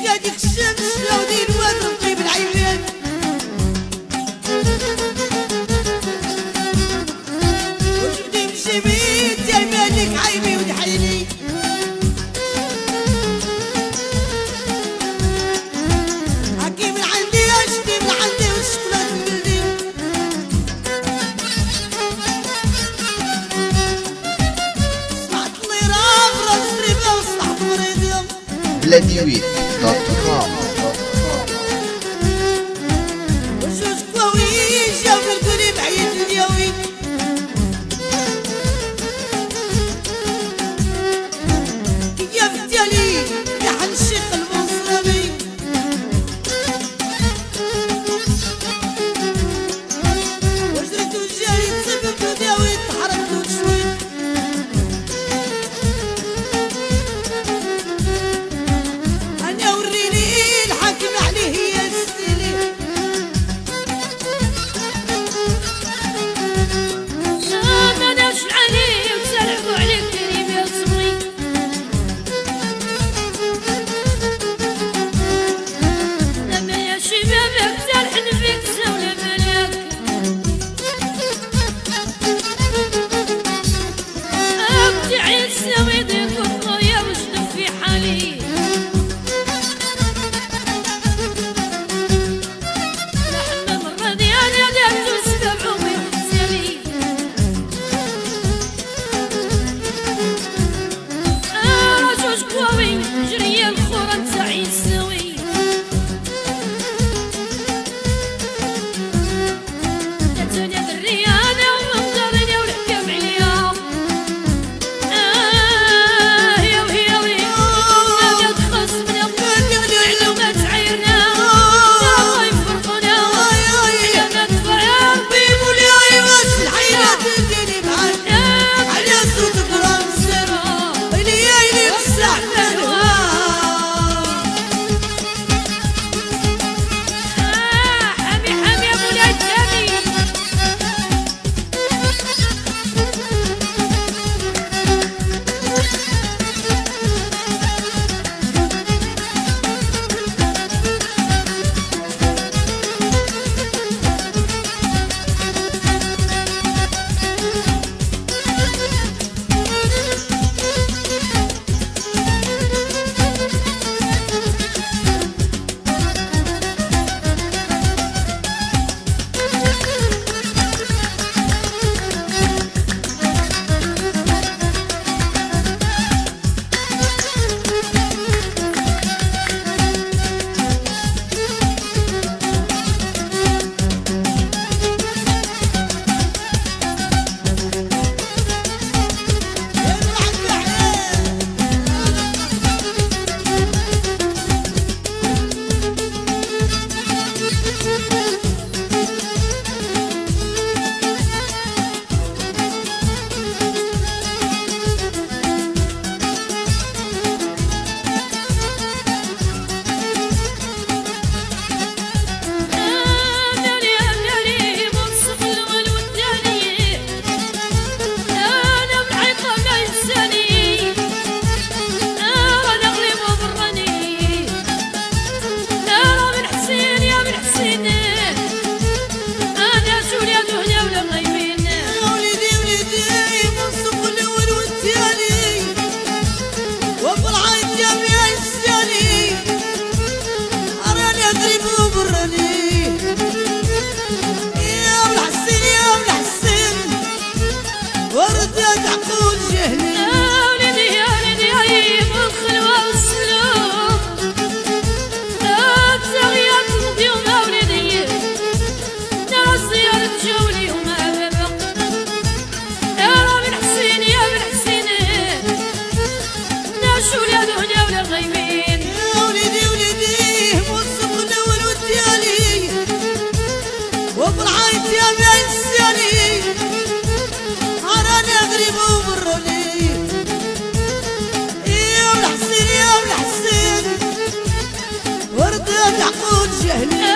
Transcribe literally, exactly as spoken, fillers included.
عبادك الشمس راودي الواد رقيب العباد وجبدي بجميل عبادك عيبي ودحيلي حكي من عندي اشتي من عندي والشوكولات البلدي سمعت لي راب راس ريبه وصلحت مريضي بلادي ويك دوت كوم وجوج قوي جاو قالولي بعيد اليومي يا فتالي لحن الشيخ المنصرمي وجرت وجاي تسبب وداوي تحرك له شوي انا وريني الحاكم عليه يا السلي ما داش عليه وسرعوا عليك كريم يا صبري لما يا شبابك تلحن فيك سولة ملاك ابتعي تساوي ضيق والطوية وجدك في حالي لحنا مرة ديالي دارتو سبب عمري وحسالي رجوج قوي جري الخورة تاعي السوي تاتوني بالريانة ومنظرني والحكام عليا آه يا وهي وهي نادي تخصمنا على ما تعايرنا الله يفرقنا على ما تفرق بيبو لي عيوات الحياة تديني معاك على صوت برمسر اللي يايلي بسحنا حامي حامي يا مولاي الثاني وليدي وليدي منصب الاول والثاني وفي العين جامع الثاني اراني اضرب وبراني يا ابن حسين يا ابن حسين وردت عقول جهلي يا وليدي وليدي منصب الاول والثاني وفي العين جامع الثاني اراني اضرب وبراني يا ابن حسين يا ابن حسين وردت عقول جهلي